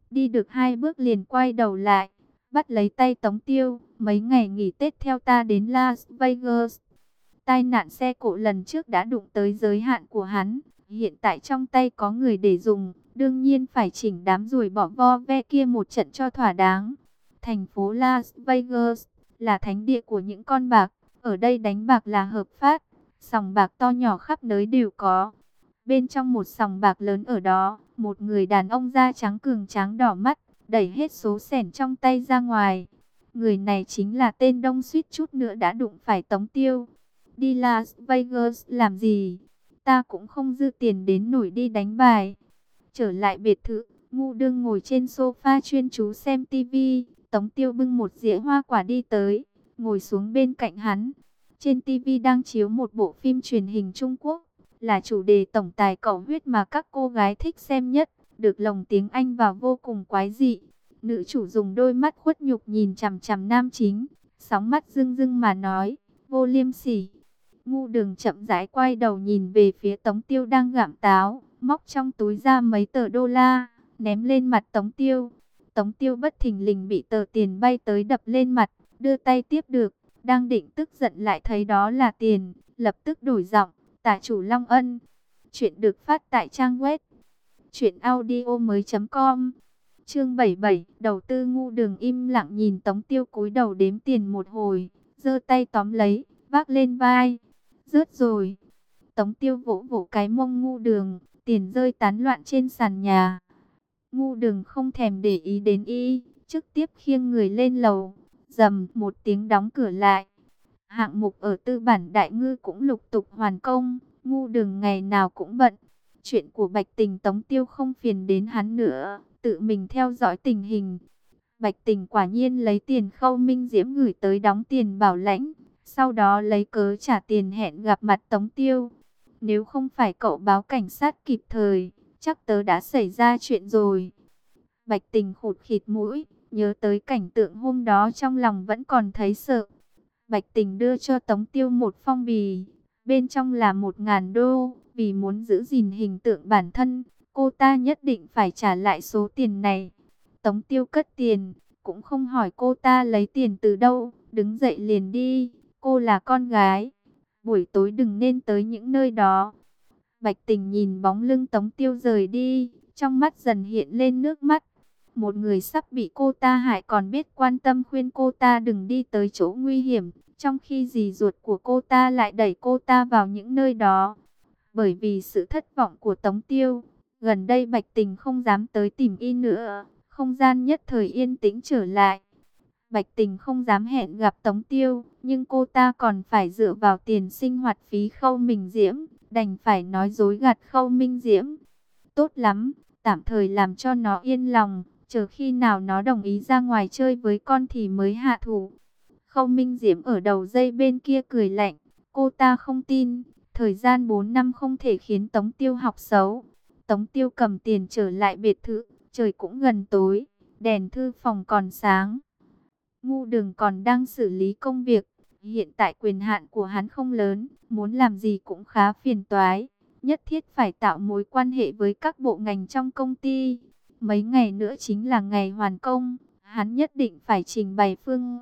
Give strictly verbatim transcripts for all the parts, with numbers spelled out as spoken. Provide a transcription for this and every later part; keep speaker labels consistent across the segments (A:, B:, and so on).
A: Đi được hai bước liền quay đầu lại, bắt lấy tay Tống Tiêu. Mấy ngày nghỉ Tết theo ta đến Las Vegas. Tai nạn xe cộ lần trước đã đụng tới giới hạn của hắn. Hiện tại trong tay có người để dùng, đương nhiên phải chỉnh đám ruồi bỏ vo ve kia một trận cho thỏa đáng. Thành phố Las Vegas là thánh địa của những con bạc. Ở đây đánh bạc là hợp pháp. Sòng bạc to nhỏ khắp nơi đều có. Bên trong một sòng bạc lớn ở đó, một người đàn ông da trắng cường tráng đỏ mắt, đẩy hết số sẻn trong tay ra ngoài. Người này chính là tên Đông, suýt chút nữa đã đụng phải Tống Tiêu. Đi Las Vegas làm gì? Ta cũng không dư tiền đến nổi đi đánh bài. Trở lại biệt thự, Ngu Đương ngồi trên sofa chuyên chú xem tivi. Tống Tiêu bưng một dĩa hoa quả đi tới, ngồi xuống bên cạnh hắn. Trên tivi đang chiếu một bộ phim truyền hình Trung Quốc, là chủ đề tổng tài cầu huyết mà các cô gái thích xem nhất, được lồng tiếng Anh vào vô cùng quái dị. Nữ chủ dùng đôi mắt khuất nhục nhìn chằm chằm nam chính, sóng mắt rưng rưng mà nói, vô liêm sỉ. Ngu Đường chậm rãi quay đầu nhìn về phía Tống Tiêu đang gặm táo, móc trong túi ra mấy tờ đô la, ném lên mặt Tống Tiêu. Tống Tiêu bất thình lình bị tờ tiền bay tới đập lên mặt, đưa tay tiếp được, đang định tức giận lại thấy đó là tiền, lập tức đổi giọng, tả chủ Long Ân. Chuyện được phát tại trang web truyện audio mới chấm com. Chương bảy mươi bảy, đầu tư. Ngu Đường im lặng nhìn Tống Tiêu cúi đầu đếm tiền một hồi, giơ tay tóm lấy, vác lên vai. Rớt rồi. Tống Tiêu vỗ vỗ cái mông Ngu Đường, tiền rơi tán loạn trên sàn nhà. Ngu Đường không thèm để ý đến y, trực tiếp khiêng người lên lầu, rầm một tiếng đóng cửa lại. Hạng mục ở tư bản Đại Ngư cũng lục tục hoàn công, Ngu Đường ngày nào cũng bận. Chuyện của Bạch Tình Tống Tiêu không phiền đến hắn nữa, tự mình theo dõi tình hình. Bạch Tình quả nhiên lấy tiền Khâu Minh Diễm gửi tới đóng tiền bảo lãnh, sau đó lấy cớ trả tiền hẹn gặp mặt Tống Tiêu. Nếu không phải cậu báo cảnh sát kịp thời, chắc tớ đã xảy ra chuyện rồi. Bạch Tình khụt khịt mũi, nhớ tới cảnh tượng hôm đó trong lòng vẫn còn thấy sợ. Bạch Tình đưa cho Tống Tiêu một phong bì, bên trong là một ngàn đô. Vì muốn giữ gìn hình tượng bản thân, cô ta nhất định phải trả lại số tiền này. Tống Tiêu cất tiền, cũng không hỏi cô ta lấy tiền từ đâu, đứng dậy liền đi. Cô là con gái, buổi tối đừng nên tới những nơi đó. Bạch Tình nhìn bóng lưng Tống Tiêu rời đi, trong mắt dần hiện lên nước mắt. Một người sắp bị cô ta hại còn biết quan tâm khuyên cô ta đừng đi tới chỗ nguy hiểm, trong khi dì ruột của cô ta lại đẩy cô ta vào những nơi đó. Bởi vì sự thất vọng của Tống Tiêu, gần đây Bạch Tình không dám tới tìm y nữa, không gian nhất thời yên tĩnh trở lại. Bạch Tình không dám hẹn gặp Tống Tiêu, nhưng cô ta còn phải dựa vào tiền sinh hoạt phí Khâu Minh Diễm, đành phải nói dối gạt Khâu Minh Diễm. Tốt lắm, tạm thời làm cho nó yên lòng, chờ khi nào nó đồng ý ra ngoài chơi với con thì mới hạ thủ. Khâu Minh Diễm ở đầu dây bên kia cười lạnh, cô ta không tin. Thời gian bốn năm không thể khiến Tống Tiêu học xấu. Tống Tiêu cầm tiền trở lại biệt thự, trời cũng gần tối, đèn thư phòng còn sáng. Ngu Đường còn đang xử lý công việc, hiện tại quyền hạn của hắn không lớn, muốn làm gì cũng khá phiền toái, nhất thiết phải tạo mối quan hệ với các bộ ngành trong công ty. Mấy ngày nữa chính là ngày hoàn công, hắn nhất định phải trình bày phương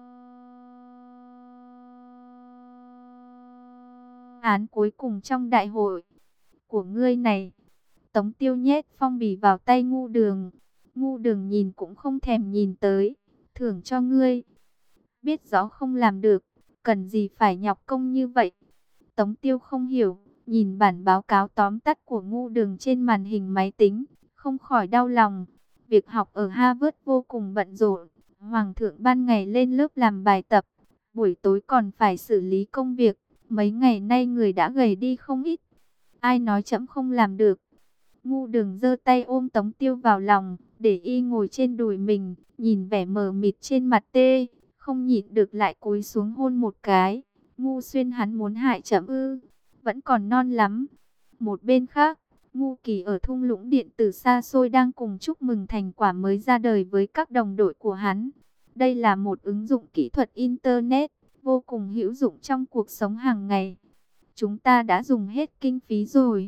A: án cuối cùng trong đại hội của ngươi này. Tống Tiêu nhét phong bì vào tay Ngu Đường. Ngu Đường nhìn cũng không thèm nhìn tới. Thưởng cho ngươi. Biết rõ không làm được, cần gì phải nhọc công như vậy. Tống Tiêu không hiểu, nhìn bản báo cáo tóm tắt của Ngu Đường trên màn hình máy tính, không khỏi đau lòng. Việc học ở Harvard vô cùng bận rộn. Hoàng thượng ban ngày lên lớp làm bài tập, buổi tối còn phải xử lý công việc. Mấy ngày nay người đã gầy đi không ít. Ai nói trẫm không làm được. Ngu Đường giơ tay ôm Tống Tiêu vào lòng, để y ngồi trên đùi mình, nhìn vẻ mờ mịt trên mặt tê, không nhịn được lại cúi xuống hôn một cái. Ngu Xuyên hắn muốn hại trẫm ư? Vẫn còn non lắm. Một bên khác, Ngu Kỳ ở thung lũng điện tử xa xôi đang cùng chúc mừng thành quả mới ra đời với các đồng đội của hắn. Đây là một ứng dụng kỹ thuật Internet vô cùng hữu dụng trong cuộc sống hàng ngày. Chúng ta đã dùng hết kinh phí rồi.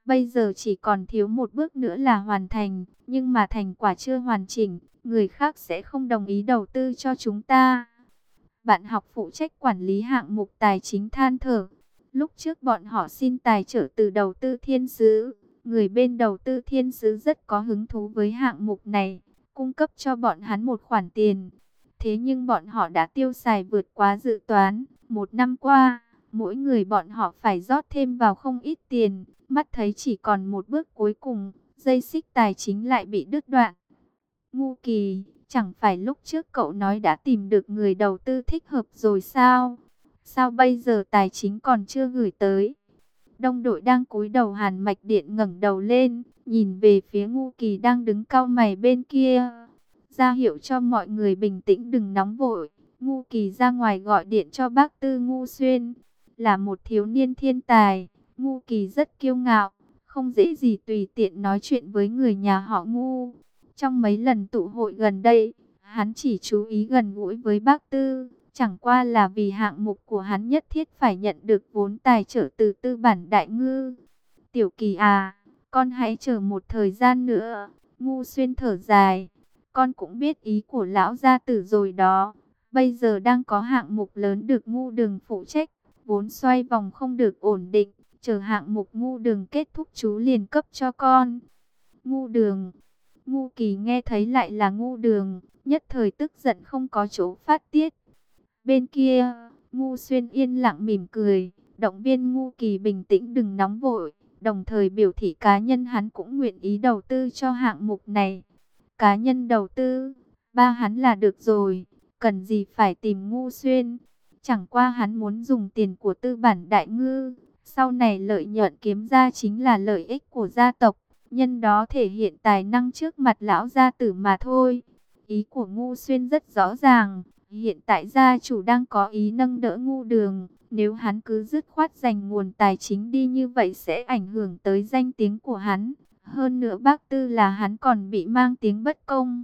A: Bây giờ chỉ còn thiếu một bước nữa là hoàn thành, nhưng mà thành quả chưa hoàn chỉnh, người khác sẽ không đồng ý đầu tư cho chúng ta. Bạn học phụ trách quản lý hạng mục tài chính than thở. Lúc trước bọn họ xin tài trợ từ đầu tư thiên sứ. Người bên đầu tư thiên sứ rất có hứng thú với hạng mục này, cung cấp cho bọn hắn một khoản tiền. Thế nhưng bọn họ đã tiêu xài vượt quá dự toán. Một năm qua, mỗi người bọn họ phải rót thêm vào không ít tiền. Mắt thấy chỉ còn một bước cuối cùng, dây xích tài chính lại bị đứt đoạn. Ngu Kỳ, chẳng phải lúc trước cậu nói đã tìm được người đầu tư thích hợp rồi sao? Sao bây giờ tài chính còn chưa gửi tới? Đông đội đang cúi đầu, Hàn Mạch Điện ngẩng đầu lên, nhìn về phía Ngu Kỳ đang đứng cau mày bên kia. Ra hiệu cho mọi người bình tĩnh, đừng nóng vội. Ngu Kỳ ra ngoài gọi điện cho bác Tư Ngu Xuyên. Là một thiếu niên thiên tài, Ngu Kỳ rất kiêu ngạo, không dễ gì tùy tiện nói chuyện với người nhà họ Ngu. Trong mấy lần tụ hội gần đây, hắn chỉ chú ý gần gũi với bác Tư. Chẳng qua là vì hạng mục của hắn nhất thiết phải nhận được vốn tài trợ từ tư bản Đại Ngư. Tiểu Kỳ à, con hãy chờ một thời gian nữa. Ngu Xuyên thở dài. Con cũng biết ý của lão gia tử rồi đó. Bây giờ đang có hạng mục lớn được Ngu Đường phụ trách. Vốn xoay vòng không được ổn định. Chờ hạng mục Ngu Đường kết thúc chú liền cấp cho con. Ngu Đường. Ngu Kỳ nghe thấy lại là Ngu Đường, nhất thời tức giận không có chỗ phát tiết. Bên kia, Ngu Xuyên yên lặng mỉm cười, động viên Ngu Kỳ bình tĩnh đừng nóng vội, đồng thời biểu thị cá nhân hắn cũng nguyện ý đầu tư cho hạng mục này. Cá nhân đầu tư, ba hắn là được rồi, cần gì phải tìm Ngu Xuyên. Chẳng qua hắn muốn dùng tiền của tư bản Đại Ngư, sau này lợi nhuận kiếm ra chính là lợi ích của gia tộc. Nhân đó thể hiện tài năng trước mặt lão gia tử mà thôi. Ý của Ngu Xuyên rất rõ ràng. Hiện tại gia chủ đang có ý nâng đỡ Ngu Đường. Nếu hắn cứ dứt khoát dành nguồn tài chính đi như vậy sẽ ảnh hưởng tới danh tiếng của hắn. Hơn nữa bác Tư là hắn còn bị mang tiếng bất công.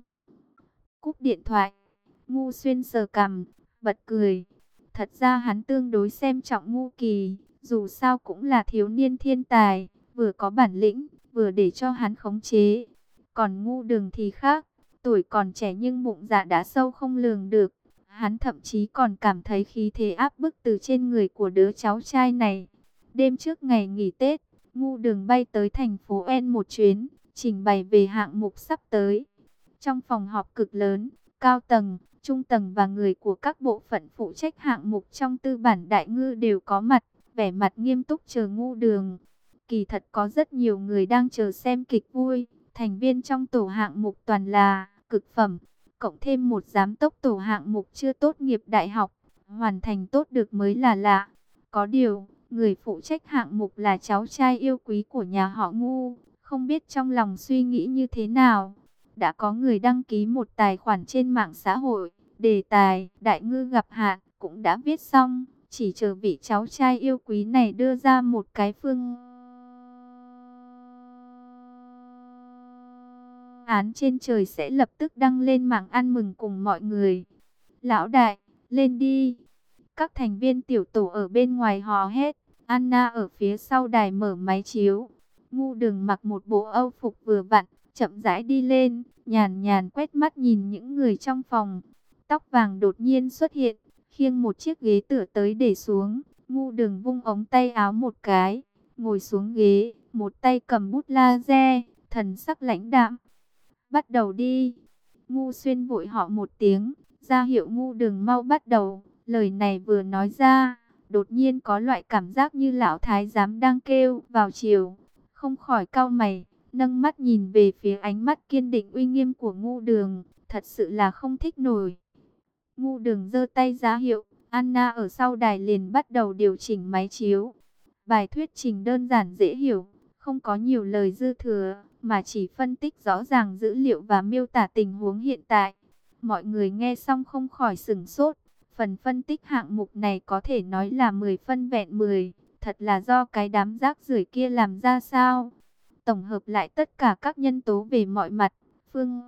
A: Cúp điện thoại, Ngu Xuyên sờ cằm, bật cười. Thật ra hắn tương đối xem trọng Ngu Kỳ. Dù sao cũng là thiếu niên thiên tài, vừa có bản lĩnh, vừa để cho hắn khống chế. Còn Ngu Đường thì khác, tuổi còn trẻ nhưng bụng dạ đã sâu không lường được. Hắn thậm chí còn cảm thấy khí thế áp bức từ trên người của đứa cháu trai này. Đêm trước ngày nghỉ Tết, Ngu Đường bay tới thành phố N một chuyến, trình bày về hạng mục sắp tới. Trong phòng họp cực lớn, cao tầng, trung tầng và người của các bộ phận phụ trách hạng mục trong tư bản Đại Ngư đều có mặt, vẻ mặt nghiêm túc chờ Ngu Đường. Kỳ thật có rất nhiều người đang chờ xem kịch vui. Thành viên trong tổ hạng mục toàn là cực phẩm, cộng thêm một giám đốc tổ hạng mục chưa tốt nghiệp đại học, hoàn thành tốt được mới là lạ. Có điều, người phụ trách hạng mục là cháu trai yêu quý của nhà họ Ngu, không biết trong lòng suy nghĩ như thế nào. Đã có người đăng ký một tài khoản trên mạng xã hội, đề tài Đại Ngư gặp hạn cũng đã viết xong, chỉ chờ vị cháu trai yêu quý này đưa ra một cái phương án trên trời sẽ lập tức đăng lên mạng ăn mừng cùng mọi người. Lão đại, lên đi. Các thành viên tiểu tổ ở bên ngoài hò hét. Anna ở phía sau đài mở máy chiếu. Ngu Đường mặc một bộ âu phục vừa vặn, chậm rãi đi lên, nhàn nhàn quét mắt nhìn những người trong phòng. Tóc vàng đột nhiên xuất hiện, khiêng một chiếc ghế tựa tới để xuống. Ngu Đường vung ống tay áo một cái, ngồi xuống ghế, một tay cầm bút laser, thần sắc lãnh đạm. Bắt đầu đi. Ngu Xuyên vội họ một tiếng, ra hiệu Ngu Đường mau bắt đầu. Lời này vừa nói ra, đột nhiên có loại cảm giác như lão thái giám đang kêu vào chiều. Không khỏi cau mày, nâng mắt nhìn về phía ánh mắt kiên định uy nghiêm của Ngu Đường, thật sự là không thích nổi. Ngu Đường giơ tay ra hiệu, Anna ở sau đài liền bắt đầu điều chỉnh máy chiếu. Bài thuyết trình đơn giản dễ hiểu, không có nhiều lời dư thừa, mà chỉ phân tích rõ ràng dữ liệu và miêu tả tình huống hiện tại. Mọi người nghe xong không khỏi sửng sốt. Phần phân tích hạng mục này có thể nói là mười phân vẹn mười, thật là do cái đám rác rưởi kia làm ra sao? Tổng hợp lại tất cả các nhân tố về mọi mặt, phương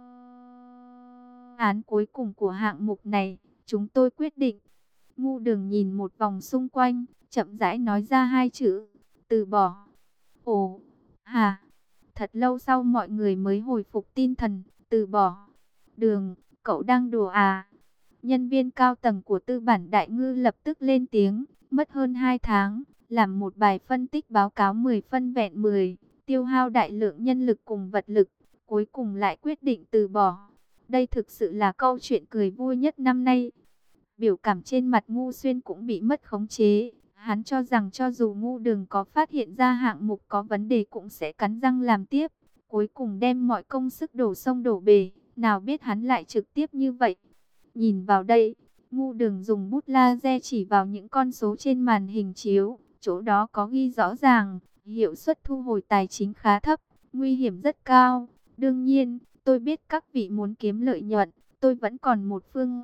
A: án cuối cùng của hạng mục này, chúng tôi quyết định. Ngu Đường nhìn một vòng xung quanh, chậm rãi nói ra hai chữ, từ bỏ. Ồ, Hà, thật lâu sau mọi người mới hồi phục tinh thần, từ bỏ. Đường, cậu đang đùa à? Nhân viên cao tầng của tư bản Đại Ngư lập tức lên tiếng, mất hơn hai tháng, làm một bài phân tích báo cáo mười phân vẹn mười, tiêu hao đại lượng nhân lực cùng vật lực, cuối cùng lại quyết định từ bỏ. Đây thực sự là câu chuyện cười vui nhất năm nay. Biểu cảm trên mặt Ngu Xuyên cũng bị mất khống chế. Hắn cho rằng cho dù Ngu Đường có phát hiện ra hạng mục có vấn đề cũng sẽ cắn răng làm tiếp, cuối cùng đem mọi công sức đổ sông đổ bể. Nào biết hắn lại trực tiếp như vậy. Nhìn vào đây, Ngu Đường dùng bút laser chỉ vào những con số trên màn hình chiếu. Chỗ đó có ghi rõ ràng, hiệu suất thu hồi tài chính khá thấp, nguy hiểm rất cao. Đương nhiên, tôi biết các vị muốn kiếm lợi nhuận, tôi vẫn còn một phương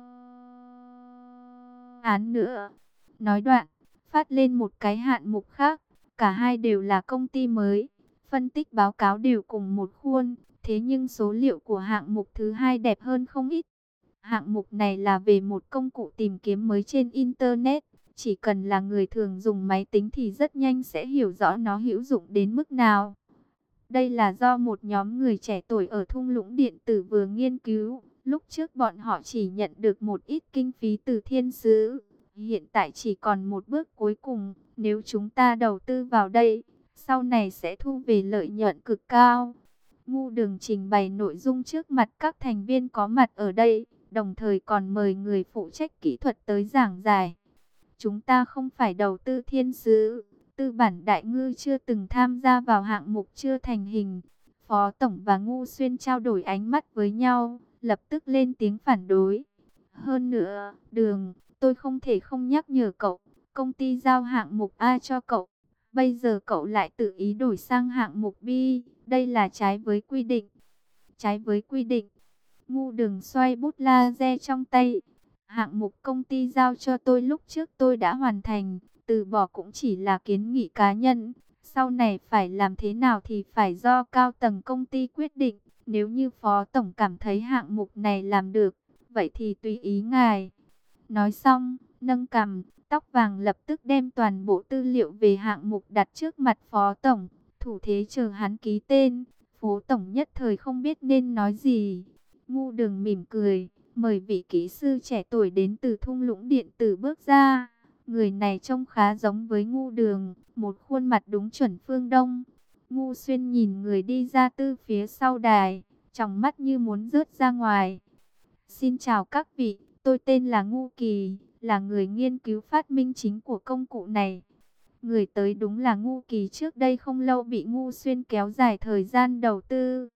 A: án nữa. Nói đoạn, phát lên một cái hạn mục khác, cả hai đều là công ty mới, phân tích báo cáo đều cùng một khuôn, thế nhưng số liệu của hạng mục thứ hai đẹp hơn không ít. Hạng mục này là về một công cụ tìm kiếm mới trên Internet, chỉ cần là người thường dùng máy tính thì rất nhanh sẽ hiểu rõ nó hữu dụng đến mức nào. Đây là do một nhóm người trẻ tuổi ở thung lũng điện tử vừa nghiên cứu. Lúc trước bọn họ chỉ nhận được một ít kinh phí từ thiên sứ. Hiện tại chỉ còn một bước cuối cùng. Nếu chúng ta đầu tư vào đây, sau này sẽ thu về lợi nhuận cực cao. Ngu Đường trình bày nội dung trước mặt các thành viên có mặt ở đây, đồng thời còn mời người phụ trách kỹ thuật tới giảng giải. Chúng ta không phải đầu tư thiên sứ. Tư bản Đại Ngư chưa từng tham gia vào hạng mục chưa thành hình. Phó Tổng và Ngu Xuyên trao đổi ánh mắt với nhau, lập tức lên tiếng phản đối. Hơn nữa, Đường, tôi không thể không nhắc nhở cậu, công ty giao hạng mục A cho cậu. Bây giờ cậu lại tự ý đổi sang hạng mục B, đây là trái với quy định. Trái với quy định, Ngu Đường xoay bút laser trong tay. Hạng mục công ty giao cho tôi lúc trước tôi đã hoàn thành. Từ bỏ cũng chỉ là kiến nghị cá nhân. Sau này phải làm thế nào thì phải do cao tầng công ty quyết định. Nếu như Phó Tổng cảm thấy hạng mục này làm được, vậy thì tùy ý ngài. Nói xong, nâng cằm, tóc vàng lập tức đem toàn bộ tư liệu về hạng mục đặt trước mặt Phó Tổng. Thủ thế chờ hắn ký tên. Phó Tổng nhất thời không biết nên nói gì. Ngu Đường mỉm cười, mời vị kỹ sư trẻ tuổi đến từ thung lũng điện tử bước ra. Người này trông khá giống với Ngu Đường, một khuôn mặt đúng chuẩn phương Đông. Ngu Xuyên nhìn người đi ra từ phía sau đài, tròng mắt như muốn rớt ra ngoài. Xin chào các vị, tôi tên là Ngu Kỳ, là người nghiên cứu phát minh chính của công cụ này. Người tới đúng là Ngu Kỳ, trước đây không lâu bị Ngu Xuyên kéo dài thời gian đầu tư.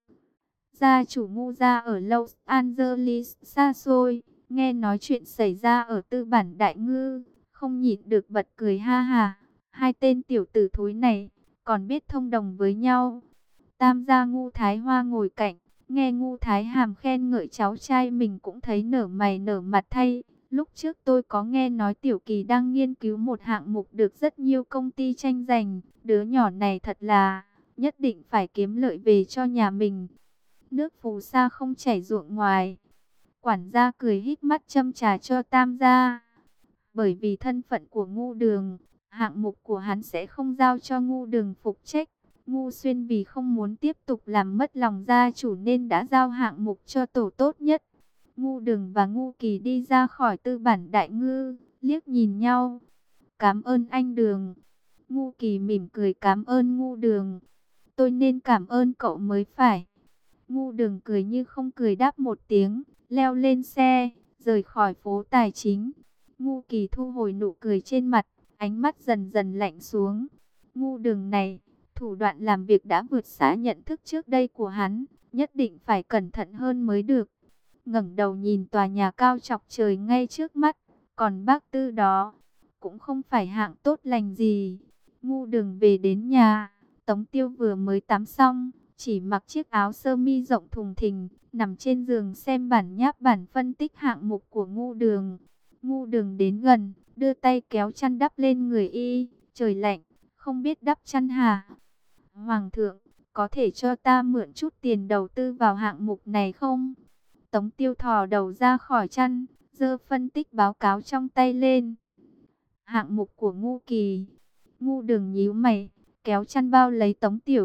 A: Gia chủ Ngu gia ở Los Angeles xa xôi, nghe nói chuyện xảy ra ở tư bản Đại Ngư, không nhịn được bật cười ha ha. Hai tên tiểu tử thối này còn biết thông đồng với nhau. Tam gia Ngu Thái Hoa ngồi cạnh, nghe Ngu Thái Hàm khen ngợi cháu trai mình cũng thấy nở mày nở mặt thay. Lúc trước tôi có nghe nói Tiểu Kỳ đang nghiên cứu một hạng mục được rất nhiều công ty tranh giành. Đứa nhỏ này thật là nhất định phải kiếm lợi về cho nhà mình. Nước phù sa không chảy ruộng ngoài. Quản gia cười híp mắt châm trà cho Tam gia. Bởi vì thân phận của Ngu Đường, hạng mục của hắn sẽ không giao cho Ngu Đường phụ trách. Ngu Xuyên vì không muốn tiếp tục làm mất lòng gia chủ nên đã giao hạng mục cho tổ tốt nhất. Ngu Đường và Ngu Kỳ đi ra khỏi tư bản Đại Ngư, liếc nhìn nhau. Cảm ơn anh Đường. Ngu Kỳ mỉm cười cảm ơn Ngu Đường. Tôi nên cảm ơn cậu mới phải. Ngu Đường cười như không cười đáp một tiếng, leo lên xe, rời khỏi phố tài chính. Ngu Kỳ thu hồi nụ cười trên mặt, ánh mắt dần dần lạnh xuống. Ngu Đường này, thủ đoạn làm việc đã vượt xa nhận thức trước đây của hắn, nhất định phải cẩn thận hơn mới được. Ngẩng đầu nhìn tòa nhà cao chọc trời ngay trước mắt, còn bác Tư đó cũng không phải hạng tốt lành gì. Ngu Đường về đến nhà, Tống Tiêu vừa mới tắm xong, chỉ mặc chiếc áo sơ mi rộng thùng thình, nằm trên giường xem bản nháp bản phân tích hạng mục của Ngu Đường. Ngu Đường đến gần, đưa tay kéo chăn đắp lên người y. Trời lạnh, không biết đắp chăn hả? Hoàng thượng, có thể cho ta mượn chút tiền đầu tư vào hạng mục này không? Tống Tiêu thò đầu ra khỏi chăn, giơ phân tích báo cáo trong tay lên. Hạng mục của Ngu Kỳ. Ngu Đường nhíu mày, kéo chăn bao lấy Tống Tiểu.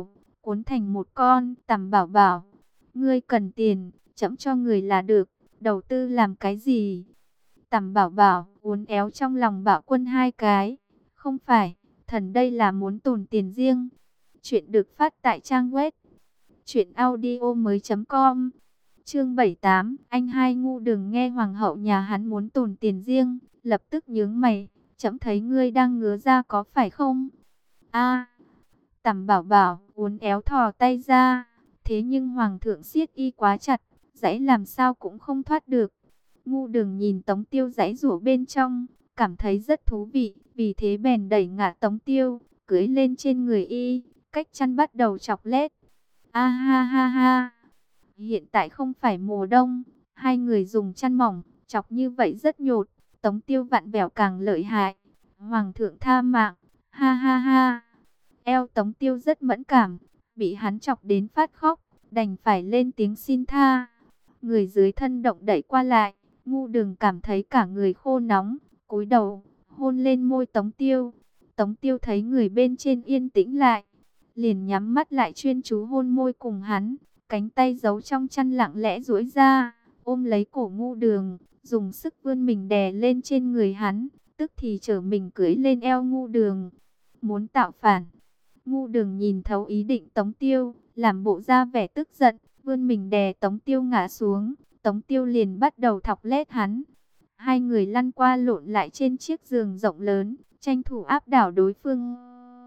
A: cuốn thành một con. Tằm bảo bảo, ngươi cần tiền, trẫm cho người là được, đầu tư làm cái gì? Tằm bảo bảo uốn éo trong lòng Bảo Quân hai cái. Không phải, thần đây là muốn tồn tiền riêng. Chuyện được phát tại trang web truyện audio mới com. Chương bảy mươi tám, anh hai ngu đừng nghe hoàng hậu nhà hắn muốn tồn tiền riêng, lập tức nhướng mày, trẫm thấy ngươi đang ngứa ra có phải không? A. Tằm bảo bảo uốn éo thò tay ra, thế nhưng hoàng thượng siết y quá chặt, giãy làm sao cũng không thoát được. Ngu đừng nhìn Tống Tiêu giãy giụa bên trong, cảm thấy rất thú vị, vì thế bèn đẩy ngã Tống Tiêu, cưỡi lên trên người y, cách chăn bắt đầu chọc lét. A ha ha ha. Hiện tại không phải mùa đông, hai người dùng chăn mỏng, chọc như vậy rất nhột, Tống Tiêu vặn vẹo càng lợi hại. Hoàng thượng tha mạng, ha ha ha. Eo Tống Tiêu rất mẫn cảm, bị hắn chọc đến phát khóc, đành phải lên tiếng xin tha. Người dưới thân động đẩy qua lại, ngu đừng cảm thấy cả người khô nóng, cúi đầu, hôn lên môi Tống Tiêu. Tống Tiêu thấy người bên trên yên tĩnh lại, liền nhắm mắt lại chuyên chú hôn môi cùng hắn. Cánh tay giấu trong chăn lặng lẽ duỗi ra, ôm lấy cổ ngu đường, dùng sức vươn mình đè lên trên người hắn, tức thì trở mình cưỡi lên eo ngu đường. Muốn tạo phản. Ngu đường nhìn thấu ý định Tống Tiêu, làm bộ ra vẻ tức giận, vươn mình đè Tống Tiêu ngã xuống. Tống Tiêu liền bắt đầu thọc lết hắn. Hai người lăn qua lộn lại trên chiếc giường rộng lớn, tranh thủ áp đảo đối phương.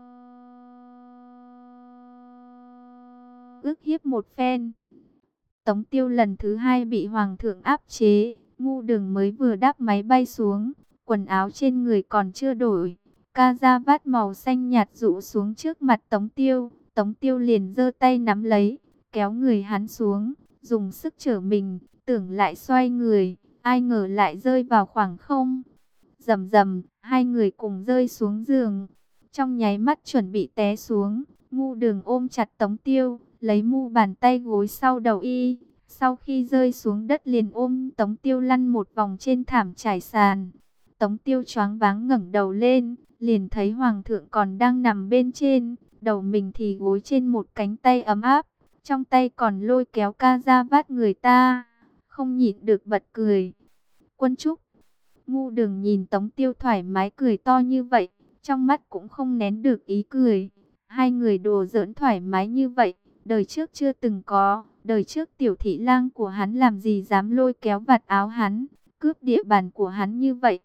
A: Ước hiếp một phen. Tống Tiêu lần thứ hai bị hoàng thượng áp chế, ngu đường mới vừa đáp máy bay xuống, quần áo trên người còn chưa đổi, ca da vát màu xanh nhạt rũ xuống trước mặt Tống Tiêu. Tống Tiêu liền giơ tay nắm lấy, kéo người hắn xuống, dùng sức trở mình, tưởng lại xoay người, ai ngờ lại rơi vào khoảng không. Rầm rầm, hai người cùng rơi xuống giường, trong nháy mắt chuẩn bị té xuống. Ngu đường ôm chặt Tống Tiêu, lấy mu bàn tay gối sau đầu y. Sau khi rơi xuống đất liền ôm Tống Tiêu lăn một vòng trên thảm trải sàn. Tống Tiêu choáng váng ngẩng đầu lên, liền thấy hoàng thượng còn đang nằm bên trên, đầu mình thì gối trên một cánh tay ấm áp, trong tay còn lôi kéo ca da vát người ta, không nhịn được bật cười. Quân Trúc. Ngu đường nhìn Tống Tiêu thoải mái cười to như vậy, trong mắt cũng không nén được ý cười. Hai người đùa giỡn thoải mái như vậy, đời trước chưa từng có. Đời trước tiểu thị lang của hắn làm gì dám lôi kéo vạt áo hắn, cướp địa bàn của hắn như vậy.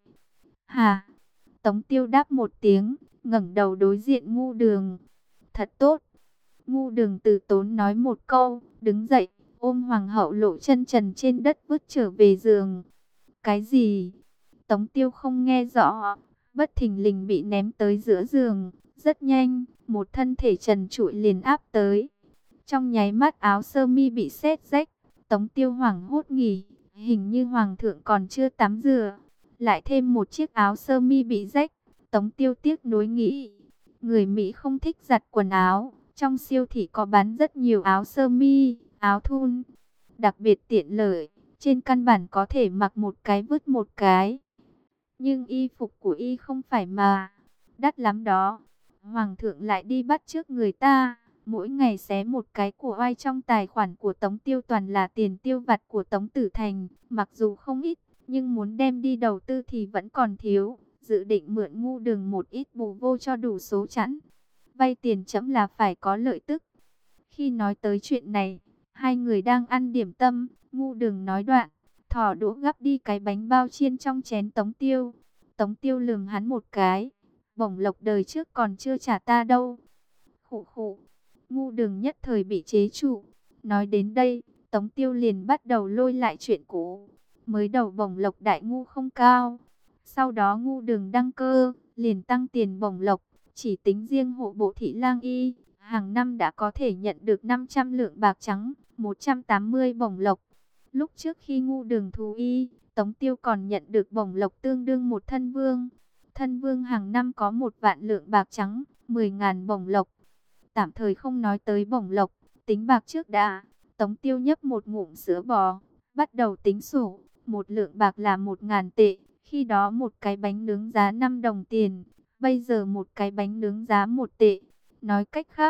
A: Hà. Tống Tiêu đáp một tiếng, ngẩng đầu đối diện ngu đường. Thật tốt. Ngu đường từ tốn nói một câu, đứng dậy, ôm hoàng hậu lộ chân trần trên đất vứt trở về giường. Cái gì? Tống Tiêu không nghe rõ, bất thình lình bị ném tới giữa giường. Rất nhanh, một thân thể trần trụi liền áp tới. Trong nháy mắt áo sơ mi bị xét rách, Tống Tiêu hoảng hốt nghỉ, hình như hoàng thượng còn chưa tắm rửa. Lại thêm một chiếc áo sơ mi bị rách, Tống Tiêu tiếc nuối nghĩ, người Mỹ không thích giặt quần áo, trong siêu thị có bán rất nhiều áo sơ mi, áo thun, đặc biệt tiện lợi, trên căn bản có thể mặc một cái vứt một cái. Nhưng y phục của y không phải mà, đắt lắm đó. Hoàng thượng lại đi bắt chước người ta, mỗi ngày xé một cái của oai. Trong tài khoản của Tống Tiêu toàn là tiền tiêu vặt của Tống Tử Thành, mặc dù không ít, nhưng muốn đem đi đầu tư thì vẫn còn thiếu. Dự định mượn ngu đường một ít bù vô cho đủ số chẵn. Vay tiền chấm là phải có lợi tức. Khi nói tới chuyện này, hai người đang ăn điểm tâm, ngu đường nói đoạn, thò đũa gắp đi cái bánh bao chiên trong chén Tống Tiêu. Tống Tiêu lườm hắn một cái, bổng lộc đời trước còn chưa trả ta đâu. Khụ khụ. Ngu đường nhất thời bị chế trụ. Nói đến đây, Tống Tiêu liền bắt đầu lôi lại chuyện cũ. Mới đầu bổng lộc đại ngu không cao, sau đó ngu đường đăng cơ, liền tăng tiền bổng lộc. Chỉ tính riêng hộ bộ thị lang y, hàng năm đã có thể nhận được năm trăm lượng bạc trắng, một trăm tám mươi bổng lộc. Lúc trước khi ngu đường thú y, Tống Tiêu còn nhận được bổng lộc tương đương một thân vương. Thân vương hàng năm có một vạn lượng bạc trắng, mười ngàn bổng lộc. Tạm thời không nói tới bổng lộc, tính bạc trước đã. Tống Tiêu nhấp một ngụm sữa bò, bắt đầu tính sổ. Một lượng bạc là một ngàn tệ, khi đó một cái bánh nướng giá năm đồng tiền. Bây giờ một cái bánh nướng giá một tệ. Nói cách khác,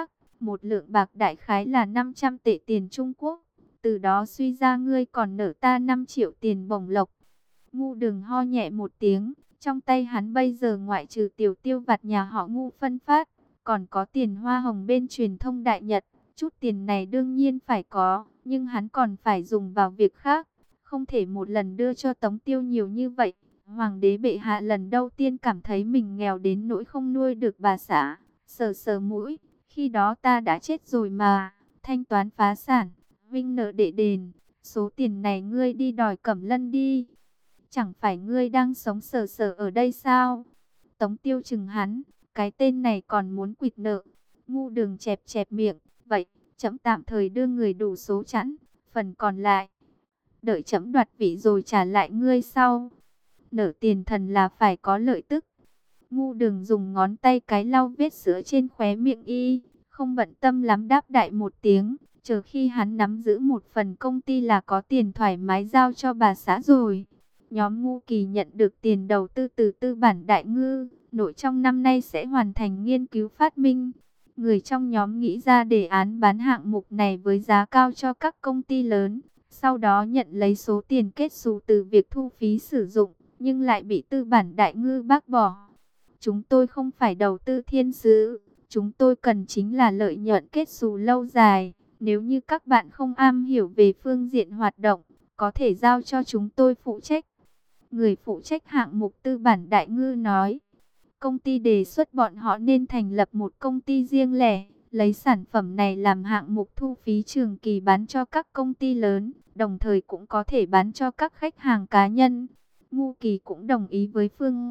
A: Một lượng bạc đại khái là năm trăm tệ tiền Trung Quốc. Từ đó suy ra ngươi còn nợ ta năm triệu tiền bổng lộc. Ngu Đường ho nhẹ một tiếng. Trong tay hắn bây giờ ngoại trừ tiểu tiêu vặt nhà họ Ngu phân phát, còn có tiền hoa hồng bên truyền thông Đại Nhật. Chút tiền này đương nhiên phải có, nhưng hắn còn phải dùng vào việc khác. Không thể một lần đưa cho Tống Tiêu nhiều như vậy. Hoàng đế bệ hạ lần đầu tiên cảm thấy mình nghèo đến nỗi không nuôi được bà xã. Sờ sờ mũi, khi đó ta đã chết rồi mà. Thanh toán phá sản, vinh nợ để đền. Số tiền này ngươi đi đòi Cẩm Lân đi. Chẳng phải ngươi đang sống sờ sờ ở đây sao? Tống Tiêu chừng hắn, cái tên này còn muốn quỵt nợ. Ngu Đường chẹp chẹp miệng, vậy, trẫm tạm thời đưa người đủ số chẵn, phần còn lại, đợi trẫm đoạt vị rồi trả lại ngươi sau. Nợ tiền thần là phải có lợi tức. Ngu Đường dùng ngón tay cái lau vết sữa trên khóe miệng y, không bận tâm lắm đáp đại một tiếng, chờ khi hắn nắm giữ một phần công ty là có tiền thoải mái giao cho bà xã rồi. Nhóm Ngu Kỳ nhận được tiền đầu tư từ tư bản Đại Ngư, nội trong năm nay sẽ hoàn thành nghiên cứu phát minh. Người trong nhóm nghĩ ra đề án bán hạng mục này với giá cao cho các công ty lớn, sau đó nhận lấy số tiền kết xù từ việc thu phí sử dụng, nhưng lại bị tư bản Đại Ngư bác bỏ. Chúng tôi không phải đầu tư thiên sứ, chúng tôi cần chính là lợi nhuận kết xù lâu dài. Nếu như các bạn không am hiểu về phương diện hoạt động, có thể giao cho chúng tôi phụ trách. Người phụ trách hạng mục tư bản Đại Ngư nói, công ty đề xuất bọn họ nên thành lập một công ty riêng lẻ, lấy sản phẩm này làm hạng mục thu phí trường kỳ bán cho các công ty lớn, đồng thời cũng có thể bán cho các khách hàng cá nhân. Ngu Kỳ cũng đồng ý với phương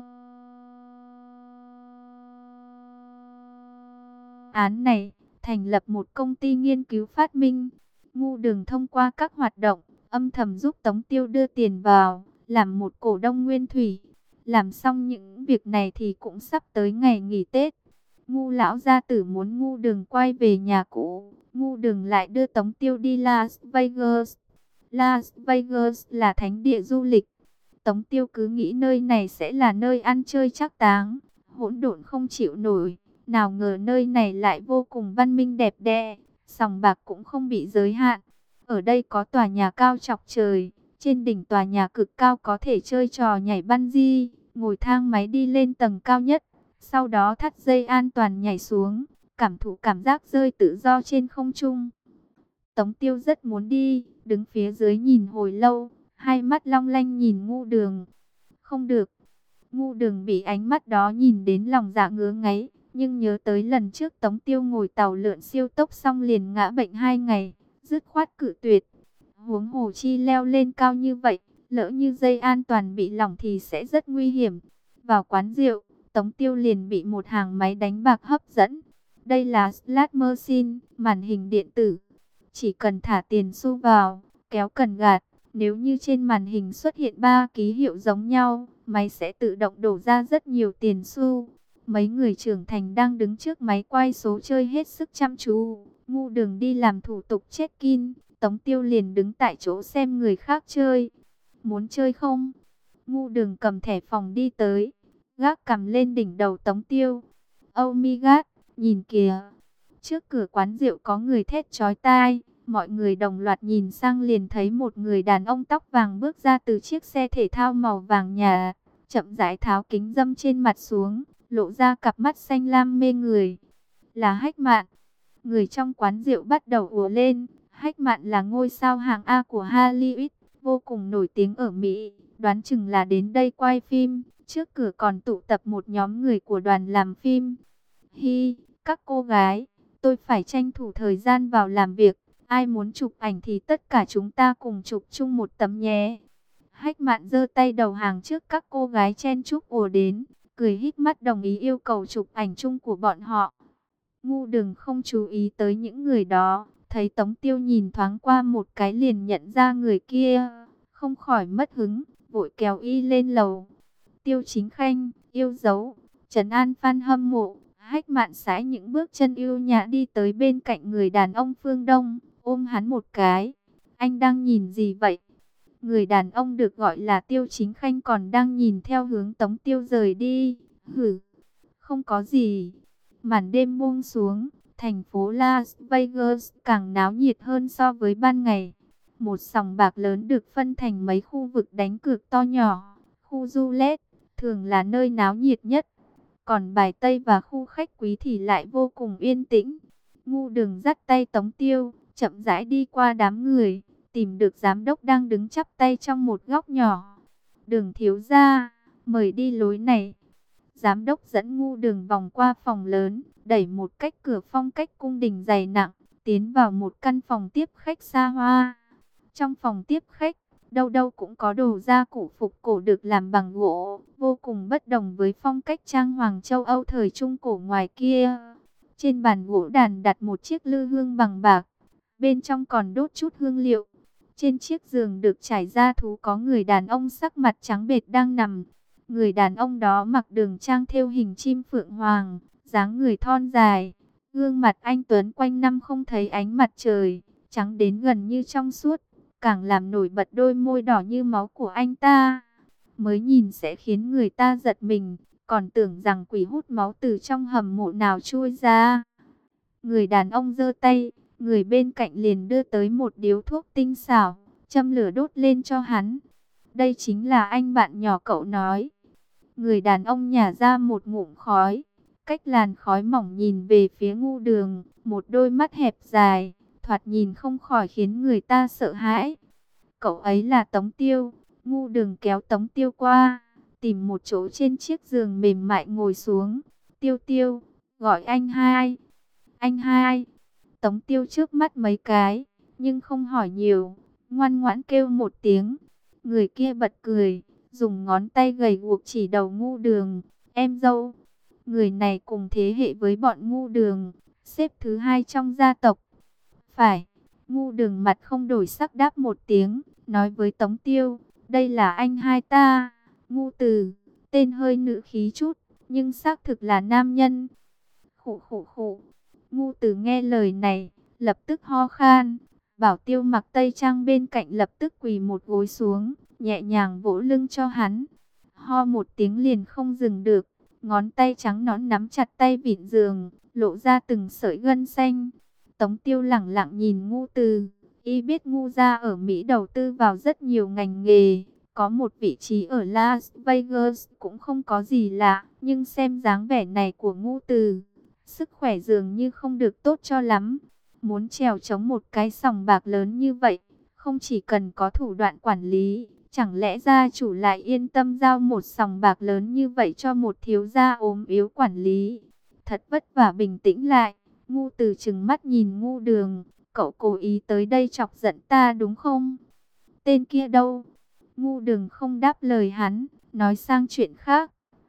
A: án này, thành lập một công ty nghiên cứu phát minh. Ngu Đường thông qua các hoạt động, âm thầm giúp Tống Tiêu đưa tiền vào, làm một cổ đông nguyên thủy. Làm xong những việc này thì cũng sắp tới ngày nghỉ Tết. Ngu lão gia tử muốn Ngu Đường quay về nhà cũ. Ngu Đường lại đưa Tống Tiêu đi Las Vegas. Las Vegas là thánh địa du lịch. Tống Tiêu cứ nghĩ nơi này sẽ là nơi ăn chơi trác táng, hỗn độn không chịu nổi. Nào ngờ nơi này lại vô cùng văn minh đẹp đẽ, sòng bạc cũng không bị giới hạn. Ở đây có tòa nhà cao chọc trời. Trên đỉnh tòa nhà cực cao có thể chơi trò nhảy bungee, ngồi thang máy đi lên tầng cao nhất, sau đó thắt dây an toàn nhảy xuống, cảm thụ cảm giác rơi tự do trên không trung. Tống Tiêu rất muốn đi, đứng phía dưới nhìn hồi lâu, hai mắt long lanh nhìn Ngu Đường. Không được, Ngu Đường bị ánh mắt đó nhìn đến lòng dạ ngứa ngáy, nhưng nhớ tới lần trước Tống Tiêu ngồi tàu lượn siêu tốc xong liền ngã bệnh hai ngày, dứt khoát cự tuyệt. Huống hồ chi leo lên cao như vậy, lỡ như dây an toàn bị lỏng thì sẽ rất nguy hiểm. Vào quán rượu, Tống Tiêu liền bị một hàng máy đánh bạc hấp dẫn. Đây là slot machine, màn hình điện tử. Chỉ cần thả tiền xu vào, kéo cần gạt. Nếu như trên màn hình xuất hiện ba ký hiệu giống nhau, máy sẽ tự động đổ ra rất nhiều tiền xu. Mấy người trưởng thành đang đứng trước máy quay số chơi hết sức chăm chú. Ngu Đường đi làm thủ tục check-in. Tống Tiêu liền đứng tại chỗ xem người khác chơi. Muốn chơi không? Ngu Đường cầm thẻ phòng đi tới, gác cầm lên đỉnh đầu Tống Tiêu. Oh my god, nhìn kìa. Trước cửa quán rượu có người thét chói tai. Mọi người đồng loạt nhìn sang liền thấy một người đàn ông tóc vàng bước ra từ chiếc xe thể thao màu vàng nhà. Chậm rãi tháo kính râm trên mặt xuống, lộ ra cặp mắt xanh lam mê người. Là Hách Mạn. Người trong quán rượu bắt đầu ùa lên. Hách Mạn là ngôi sao hạng A của Hollywood, vô cùng nổi tiếng ở Mỹ, đoán chừng là đến đây quay phim. Trước cửa còn tụ tập một nhóm người của đoàn làm phim. Hi, các cô gái, tôi phải tranh thủ thời gian vào làm việc. Ai muốn chụp ảnh thì tất cả chúng ta cùng chụp chung một tấm nhé. Hách Mạn giơ tay đầu hàng trước các cô gái chen chúc ùa đến, cười híp mắt đồng ý yêu cầu chụp ảnh chung của bọn họ. Ngu Đường không chú ý tới những người đó. Thấy Tống Tiêu nhìn thoáng qua một cái liền nhận ra người kia, không khỏi mất hứng, vội kéo y lên lầu. Tiêu Chính Khanh, yêu dấu, trấn an fan hâm mộ. Hách Mạn sải những bước chân yêu nhã đi tới bên cạnh người đàn ông phương Đông, ôm hắn một cái. Anh đang nhìn gì vậy? Người đàn ông được gọi là Tiêu Chính Khanh còn đang nhìn theo hướng Tống Tiêu rời đi. Hử, không có gì. Màn đêm buông xuống, Thành phố Las Vegas càng náo nhiệt hơn so với ban ngày. Một sòng bạc lớn được phân thành mấy khu vực đánh cược to nhỏ. Khu roulette thường là nơi náo nhiệt nhất. Còn bài Tây và khu khách quý thì lại vô cùng yên tĩnh. Ngu Đường dắt tay Tống Tiêu, chậm rãi đi qua đám người, tìm được giám đốc đang đứng chắp tay trong một góc nhỏ. Đường thiếu gia, mời đi lối này. Giám đốc dẫn Ngu Đường vòng qua phòng lớn, đẩy một cách cửa phong cách cung đình dày nặng, tiến vào một căn phòng tiếp khách xa hoa. Trong phòng tiếp khách, đâu đâu cũng có đồ gia cụ phục cổ được làm bằng gỗ, vô cùng bất đồng với phong cách trang hoàng châu Âu thời Trung Cổ ngoài kia. Trên bàn gỗ đàn đặt một chiếc lư hương bằng bạc, bên trong còn đốt chút hương liệu. Trên chiếc giường được trải da thú có người đàn ông sắc mặt trắng bệch đang nằm. Người đàn ông đó mặc đường trang thêu hình chim phượng hoàng, dáng người thon dài, gương mặt anh tuấn quanh năm không thấy ánh mặt trời, trắng đến gần như trong suốt, càng làm nổi bật đôi môi đỏ như máu của anh ta. Mới nhìn sẽ khiến người ta giật mình, còn tưởng rằng quỷ hút máu từ trong hầm mộ nào chui ra. Người đàn ông giơ tay, người bên cạnh liền đưa tới một điếu thuốc tinh xảo, châm lửa đốt lên cho hắn. Đây chính là anh bạn nhỏ cậu nói. Người đàn ông nhả ra một ngụm khói, cách làn khói mỏng nhìn về phía Ngu Đường, một đôi mắt hẹp dài, thoạt nhìn không khỏi khiến người ta sợ hãi. Cậu ấy là Tống Tiêu. Ngu Đường kéo Tống Tiêu qua, tìm một chỗ trên chiếc giường mềm mại ngồi xuống. Tiêu Tiêu, gọi anh hai. Anh hai. Tống Tiêu trước mắt mấy cái, nhưng không hỏi nhiều, ngoan ngoãn kêu một tiếng. Người kia bật cười, dùng ngón tay gầy guộc chỉ đầu Ngu Đường. Em dâu. Người này cùng thế hệ với bọn Ngu Đường, xếp thứ hai trong gia tộc. Phải. Ngu Đường mặt không đổi sắc đáp một tiếng, nói với Tống Tiêu, đây là anh hai ta, Ngu Từ, tên hơi nữ khí chút, nhưng xác thực là nam nhân. Khụ khụ khụ. Ngu Từ nghe lời này, lập tức ho khan. Bảo Tiêu mặc tây trang bên cạnh lập tức quỳ một gối xuống, nhẹ nhàng vỗ lưng cho hắn. Ho một tiếng liền không dừng được, ngón tay trắng nõn nắm chặt tay vịn giường, lộ ra từng sợi gân xanh. Tống Tiêu lẳng lặng nhìn Ngu Từ, y biết Ngu gia ở Mỹ đầu tư vào rất nhiều ngành nghề, có một vị trí ở Las Vegas cũng không có gì lạ, nhưng xem dáng vẻ này của Ngu Từ, sức khỏe dường như không được tốt cho lắm. Muốn trèo chống một cái sòng bạc lớn như vậy, không chỉ cần có thủ đoạn quản lý, chẳng lẽ gia chủ lại yên tâm giao một sòng bạc lớn như vậy cho một thiếu gia ốm yếu quản lý. Thật vất vả bình tĩnh lại, Ngu Từ trừng mắt nhìn Ngu Đường, cậu cố ý tới đây chọc giận ta đúng không? Tên kia đâu? Ngu Đường không đáp lời hắn, nói sang chuyện khác.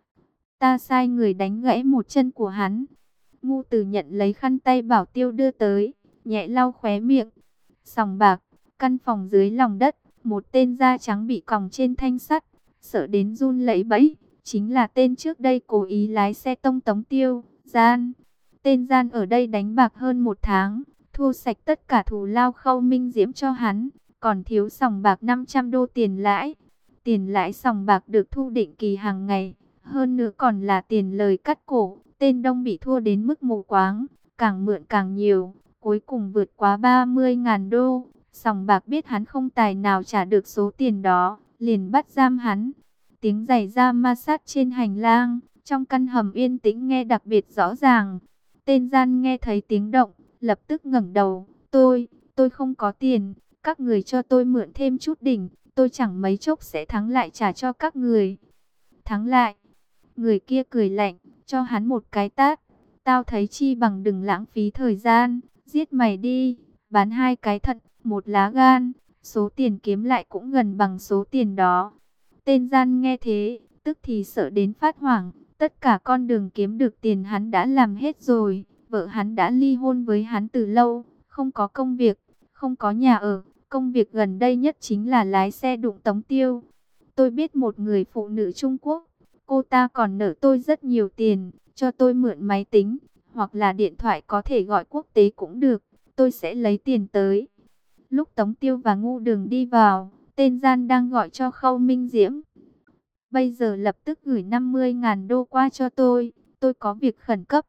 A: Ta sai người đánh gãy một chân của hắn. Ngu Từ nhận lấy khăn tay Bảo Tiêu đưa tới, nhẹ lau khóe miệng. Sòng bạc, căn phòng dưới lòng đất, một tên da trắng bị còng trên thanh sắt, sợ đến run lẩy bẩy, chính là tên trước đây cố ý lái xe tông Tống Tiêu, Gian. Tên Gian ở đây đánh bạc hơn một tháng, thu sạch tất cả thù lao Khâu Minh Diễm cho hắn, còn thiếu sòng bạc năm trăm đô tiền lãi. Tiền lãi sòng bạc được thu định kỳ hàng ngày, hơn nữa còn là tiền lời cắt cổ. Tên Đông bị thua đến mức mù quáng, càng mượn càng nhiều, cuối cùng vượt quá ba mươi nghìn đô. Sòng bạc biết hắn không tài nào trả được số tiền đó, liền bắt giam hắn. Tiếng giày da ma sát trên hành lang, trong căn hầm yên tĩnh nghe đặc biệt rõ ràng. Tên Gian nghe thấy tiếng động, lập tức ngẩng đầu. Tôi, tôi không có tiền, các người cho tôi mượn thêm chút đỉnh, tôi chẳng mấy chốc sẽ thắng lại trả cho các người. Thắng lại? Người kia cười lạnh, cho hắn một cái tát. Tao thấy chi bằng đừng lãng phí thời gian, giết mày đi, bán hai cái thận, một lá gan, số tiền kiếm lại cũng gần bằng số tiền đó. Tên Gian nghe thế, tức thì sợ đến phát hoảng, tất cả con đường kiếm được tiền hắn đã làm hết rồi, vợ hắn đã ly hôn với hắn từ lâu, không có công việc, không có nhà ở, công việc gần đây nhất chính là lái xe đụng Tống Tiêu. Tôi biết một người phụ nữ Trung Quốc, cô ta còn nợ tôi rất nhiều tiền, cho tôi mượn máy tính, hoặc là điện thoại có thể gọi quốc tế cũng được, tôi sẽ lấy tiền tới. Lúc Tống Tiêu và Ngu Đường đi vào, tên Gian đang gọi cho Khâu Minh Diễm. Bây giờ lập tức gửi năm mươi nghìn đô qua cho tôi, tôi có việc khẩn cấp.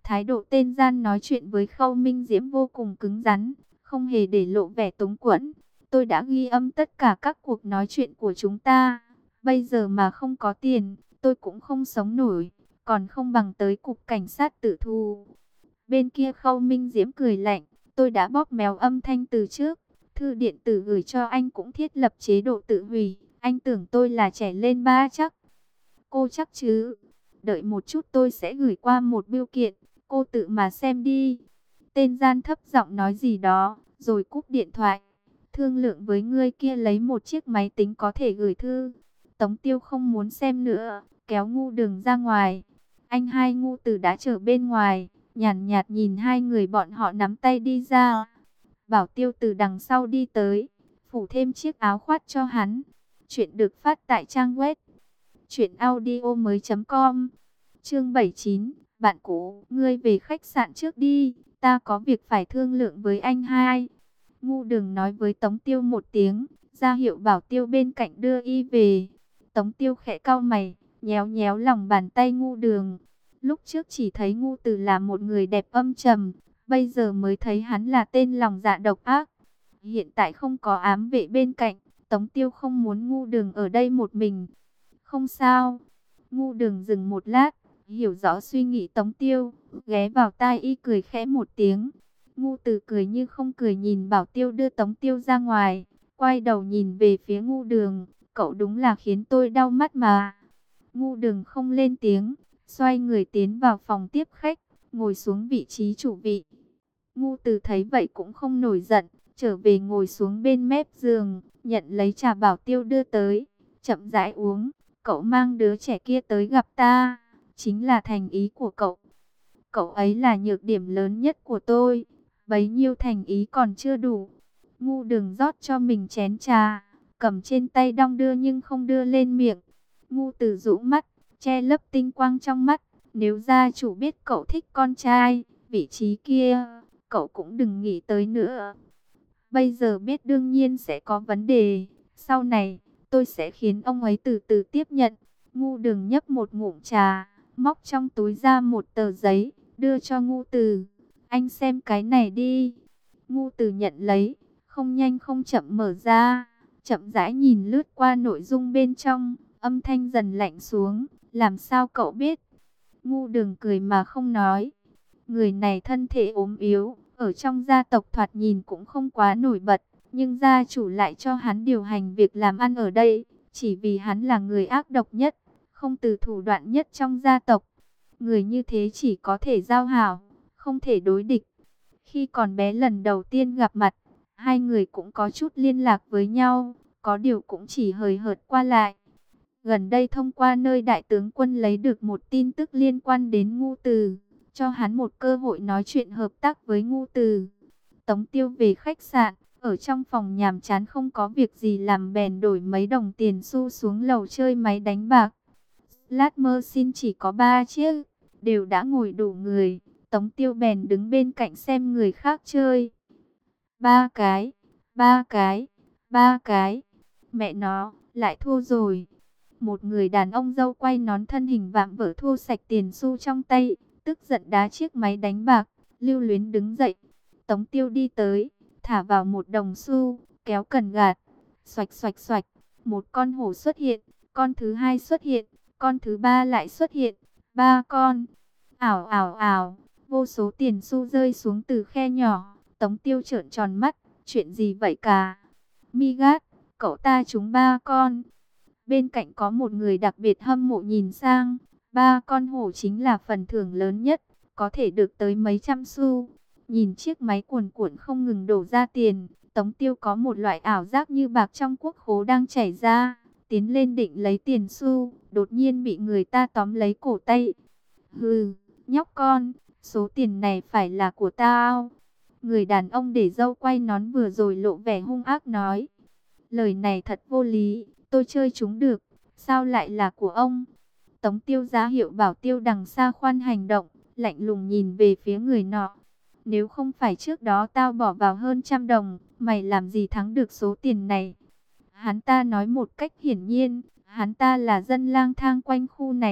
A: Thái độ tên gian nói chuyện với Khâu Minh Diễm vô cùng cứng rắn, không hề để lộ vẻ túng quẫn. Tôi đã ghi âm tất cả các cuộc nói chuyện của chúng ta. Bây giờ mà không có tiền, tôi cũng không sống nổi, còn không bằng tới cục cảnh sát tử thù. Bên kia Khâu Minh Diễm cười lạnh, tôi đã bóp méo âm thanh từ trước. Thư điện tử gửi cho anh cũng thiết lập chế độ tự hủy. Anh tưởng tôi là trẻ lên ba chắc. Cô chắc chứ? Đợi một chút tôi sẽ gửi qua một bưu kiện, cô tự mà xem đi. Tên gian thấp giọng nói gì đó, rồi cúp điện thoại. Thương lượng với người kia lấy một chiếc máy tính có thể gửi thư. Tống Tiêu không muốn xem nữa, kéo Ngu Đường ra ngoài. Anh hai Ngu Từ đã chờ bên ngoài, nhàn nhạt, nhạt nhìn hai người bọn họ nắm tay đi ra. Bảo Tiêu từ đằng sau đi tới, phủ thêm chiếc áo khoác cho hắn. Chuyện được phát tại trang web truyện audio mới chấm com. Chương bảy mươi chín, bạn cũ, ngươi về khách sạn trước đi, ta có việc phải thương lượng với anh hai. Ngu Đường nói với Tống Tiêu một tiếng, ra hiệu Bảo Tiêu bên cạnh đưa y về. Tống Tiêu khẽ cau mày, nhéo nhéo lòng bàn tay Ngu Đường. Lúc trước chỉ thấy Ngu Từ là một người đẹp âm trầm, bây giờ mới thấy hắn là tên lòng dạ độc ác. Hiện tại không có ám vệ bên cạnh, Tống Tiêu không muốn Ngu Đường ở đây một mình. Không sao. Ngu Đường dừng một lát, hiểu rõ suy nghĩ Tống Tiêu, ghé vào tai y cười khẽ một tiếng. Ngu Từ cười như không cười nhìn Bảo Tiêu đưa Tống Tiêu ra ngoài, quay đầu nhìn về phía Ngu Đường, cậu đúng là khiến tôi đau mắt mà. Ngu Đường không lên tiếng, xoay người tiến vào phòng tiếp khách, ngồi xuống vị trí chủ vị. Ngu Từ thấy vậy cũng không nổi giận, trở về ngồi xuống bên mép giường, nhận lấy trà Bảo Tiêu đưa tới, chậm rãi uống. Cậu mang đứa trẻ kia tới gặp ta, chính là thành ý của cậu. Cậu ấy là nhược điểm lớn nhất của tôi, bấy nhiêu thành ý còn chưa đủ. Ngu Đường rót cho mình chén trà, cầm trên tay đong đưa nhưng không đưa lên miệng. Ngu Từ rũ mắt, che lấp tinh quang trong mắt. Nếu gia chủ biết cậu thích con trai, vị trí kia, cậu cũng đừng nghĩ tới nữa. Bây giờ biết đương nhiên sẽ có vấn đề, sau này tôi sẽ khiến ông ấy từ từ tiếp nhận. Ngu Đường nhấp một ngụm trà, móc trong túi ra một tờ giấy, đưa cho Ngu Từ. Anh xem cái này đi. Ngu Từ nhận lấy, không nhanh không chậm mở ra, chậm rãi nhìn lướt qua nội dung bên trong, âm thanh dần lạnh xuống. Làm sao cậu biết? Ngu Đường cười mà không nói. Người này thân thể ốm yếu, ở trong gia tộc thoạt nhìn cũng không quá nổi bật. Nhưng gia chủ lại cho hắn điều hành việc làm ăn ở đây, chỉ vì hắn là người ác độc nhất, không từ thủ đoạn nhất trong gia tộc. Người như thế chỉ có thể giao hảo, không thể đối địch. Khi còn bé lần đầu tiên gặp mặt, hai người cũng có chút liên lạc với nhau, có điều cũng chỉ hời hợt qua lại. Gần đây thông qua nơi đại tướng quân lấy được một tin tức liên quan đến Ngu Từ, cho hắn một cơ hội nói chuyện hợp tác với Ngu Từ. Tống Tiêu về khách sạn, ở trong phòng nhàm chán không có việc gì làm bèn đổi mấy đồng tiền xu xuống lầu chơi máy đánh bạc. Lát mơ xin chỉ có ba chiếc, đều đã ngồi đủ người. Tống Tiêu bèn đứng bên cạnh xem người khác chơi. Ba cái, ba cái, ba cái. Mẹ nó, lại thua rồi. Một người đàn ông râu quay nón thân hình vạm vỡ thua sạch tiền xu trong tay, tức giận đá chiếc máy đánh bạc, lưu luyến đứng dậy. Tống Tiêu đi tới, thả vào một đồng xu, kéo cần gạt, xoạch xoạch xoạch, một con hổ xuất hiện, con thứ hai xuất hiện, con thứ ba lại xuất hiện, ba con. Ảo ảo ảo, vô số tiền xu rơi xuống từ khe nhỏ. Tống Tiêu trợn tròn mắt, chuyện gì vậy cả? Migat, cậu ta trúng ba con. Bên cạnh có một người đặc biệt hâm mộ nhìn sang, ba con hổ chính là phần thưởng lớn nhất, có thể được tới mấy trăm xu. Nhìn chiếc máy cuồn cuộn không ngừng đổ ra tiền, Tống Tiêu có một loại ảo giác như bạc trong quốc khố đang chảy ra. Tiến lên định lấy tiền xu, đột nhiên bị người ta tóm lấy cổ tay. Hừ, nhóc con, số tiền này phải là của tao. Người đàn ông để râu quay nón vừa rồi lộ vẻ hung ác nói. Lời này thật vô lý, tôi chơi chúng được, sao lại là của ông? Tống Tiêu giá hiệu bảo Tiêu đằng xa khoan hành động, lạnh lùng nhìn về phía người nọ. Nếu không phải trước đó tao bỏ vào hơn trăm đồng, mày làm gì thắng được số tiền này? Hắn ta nói một cách hiển nhiên, hắn ta là dân lang thang quanh khu này,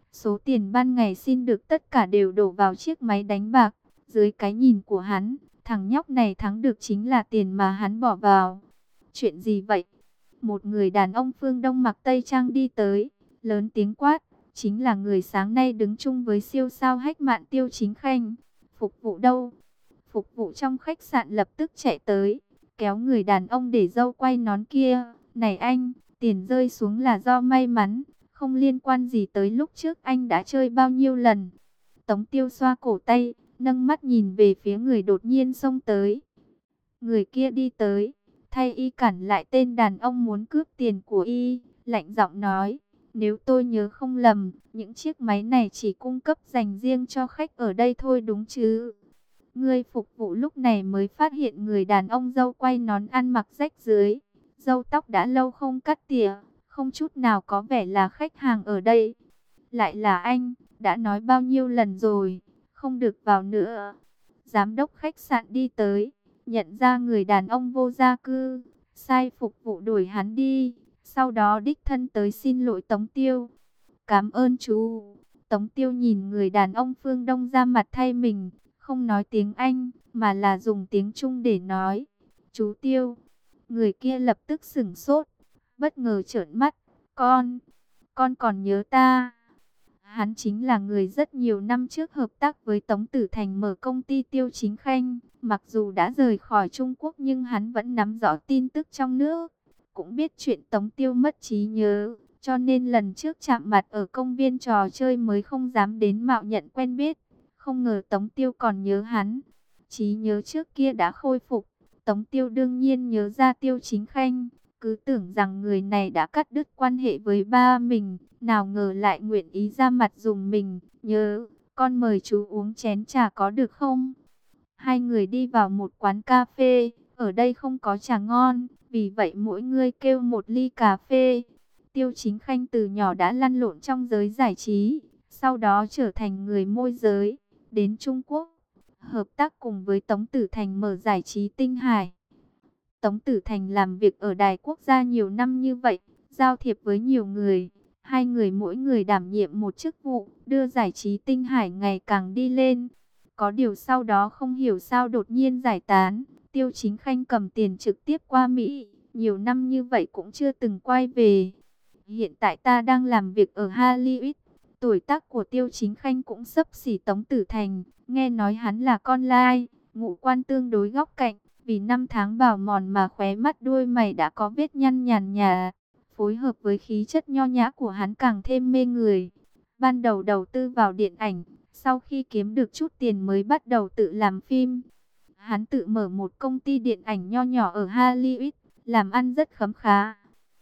A: Số tiền ban ngày xin được tất cả đều đổ vào chiếc máy đánh bạc. Dưới cái nhìn của hắn, thằng nhóc này thắng được chính là tiền mà hắn bỏ vào. Chuyện gì vậy? Một người đàn ông phương Đông mặc tây trang đi tới, lớn tiếng quát, chính là người sáng nay đứng chung với siêu sao Hách Mạn Tiêu Chính Khanh. Phục vụ đâu? Phục vụ trong khách sạn lập tức chạy tới, kéo người đàn ông để dâu quay nón kia. Này anh, tiền rơi xuống là do may mắn, không liên quan gì tới lúc trước anh đã chơi bao nhiêu lần. Tống Tiêu xoa cổ tay, nâng mắt nhìn về phía người đột nhiên xông tới. Người kia đi tới, thay y cản lại tên đàn ông muốn cướp tiền của y, lạnh giọng nói, nếu tôi nhớ không lầm, những chiếc máy này chỉ cung cấp dành riêng cho khách ở đây thôi đúng chứ? Người phục vụ lúc này mới phát hiện người đàn ông dâu quay nón ăn mặc rách rưới, râu tóc đã lâu không cắt tỉa, không chút nào có vẻ là khách hàng ở đây. Lại là anh, đã nói bao nhiêu lần rồi, không được vào nữa. Giám đốc khách sạn đi tới, nhận ra người đàn ông vô gia cư, sai phục vụ đuổi hắn đi, sau đó đích thân tới xin lỗi Tống Tiêu. Cảm ơn chú. Tống Tiêu nhìn người đàn ông phương Đông ra mặt thay mình, không nói tiếng Anh, mà là dùng tiếng Trung để nói. Chú Tiêu. Người kia lập tức sửng sốt, bất ngờ trợn mắt. Con, con còn nhớ ta? Hắn chính là người rất nhiều năm trước hợp tác với Tống Tử Thành mở công ty Tiêu Chính Khanh. Mặc dù đã rời khỏi Trung Quốc nhưng hắn vẫn nắm rõ tin tức trong nước. Cũng biết chuyện Tống Tiêu mất trí nhớ. Cho nên lần trước chạm mặt ở công viên trò chơi mới không dám đến mạo nhận quen biết. Không ngờ Tống Tiêu còn nhớ hắn. Trí nhớ trước kia đã khôi phục. Tống Tiêu đương nhiên nhớ ra Tiêu Chính Khanh. Cứ tưởng rằng người này đã cắt đứt quan hệ với ba mình. Nào ngờ lại nguyện ý ra mặt dùng mình. Nhớ, con mời chú uống chén trà có được không? Hai người đi vào một quán cà phê. Ở đây không có trà ngon. Vì vậy mỗi người kêu một ly cà phê. Tiêu Chính Khanh từ nhỏ đã lăn lộn trong giới giải trí. Sau đó trở thành người môi giới. Đến Trung Quốc. Hợp tác cùng với Tống Tử Thành mở giải trí Tinh Hải. Tống Tử Thành làm việc ở Đài Quốc gia nhiều năm như vậy. Giao thiệp với nhiều người. Hai người mỗi người đảm nhiệm một chức vụ. Đưa giải trí Tinh Hải ngày càng đi lên. Có điều sau đó không hiểu sao đột nhiên giải tán. Tiêu Chính Khanh cầm tiền trực tiếp qua Mỹ. Nhiều năm như vậy cũng chưa từng quay về. Hiện tại ta đang làm việc ở Hollywood. Tuổi tác của Tiêu Chính Khanh cũng xấp xỉ Tống Tử Thành. Nghe nói hắn là con lai, ngũ quan tương đối góc cạnh. Vì năm tháng bào mòn mà khóe mắt đuôi mày đã có vết nhăn nhàn nhà. Phối hợp với khí chất nho nhã của hắn càng thêm mê người. Ban đầu đầu tư vào điện ảnh. Sau khi kiếm được chút tiền mới bắt đầu tự làm phim. Hắn tự mở một công ty điện ảnh nho nhỏ ở Hollywood. Làm ăn rất khấm khá.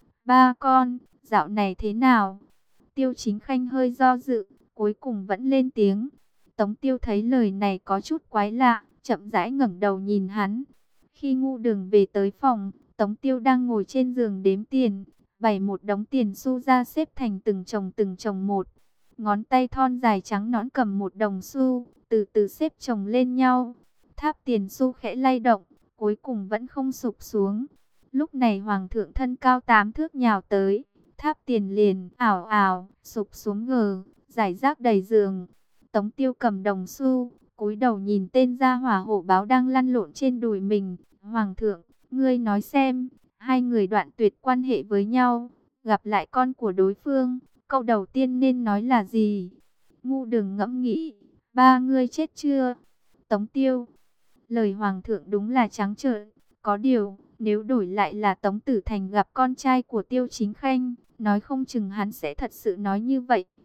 A: Ba con, dạo này thế nào? Tiêu Chính Khanh hơi do dự, cuối cùng vẫn lên tiếng. Tống Tiêu thấy lời này có chút quái lạ, chậm rãi ngẩng đầu nhìn hắn. Khi Ngu Đường về tới phòng, Tống Tiêu đang ngồi trên giường đếm tiền, bày một đống tiền xu ra xếp thành từng chồng từng chồng một. Ngón tay thon dài trắng nõn cầm một đồng xu, từ từ xếp chồng lên nhau. Tháp tiền xu khẽ lay động, cuối cùng vẫn không sụp xuống. Lúc này Hoàng thượng thân cao tám thước nhào tới, tháp tiền liền ảo ảo sụp xuống ngờ, rải rác đầy giường. Tống Tiêu cầm đồng xu, cúi đầu nhìn tên gia hỏa hổ báo đang lăn lộn trên đùi mình. Hoàng thượng, ngươi nói xem, hai người đoạn tuyệt quan hệ với nhau, gặp lại con của đối phương, câu đầu tiên nên nói là gì? Ngu Đường ngẫm nghĩ, ba ngươi chết chưa? Tống Tiêu, lời Hoàng thượng đúng là trắng trợn, có điều, nếu đổi lại là Tống Tử Thành gặp con trai của Tiêu Chính Khanh, nói không chừng hắn sẽ thật sự nói như vậy.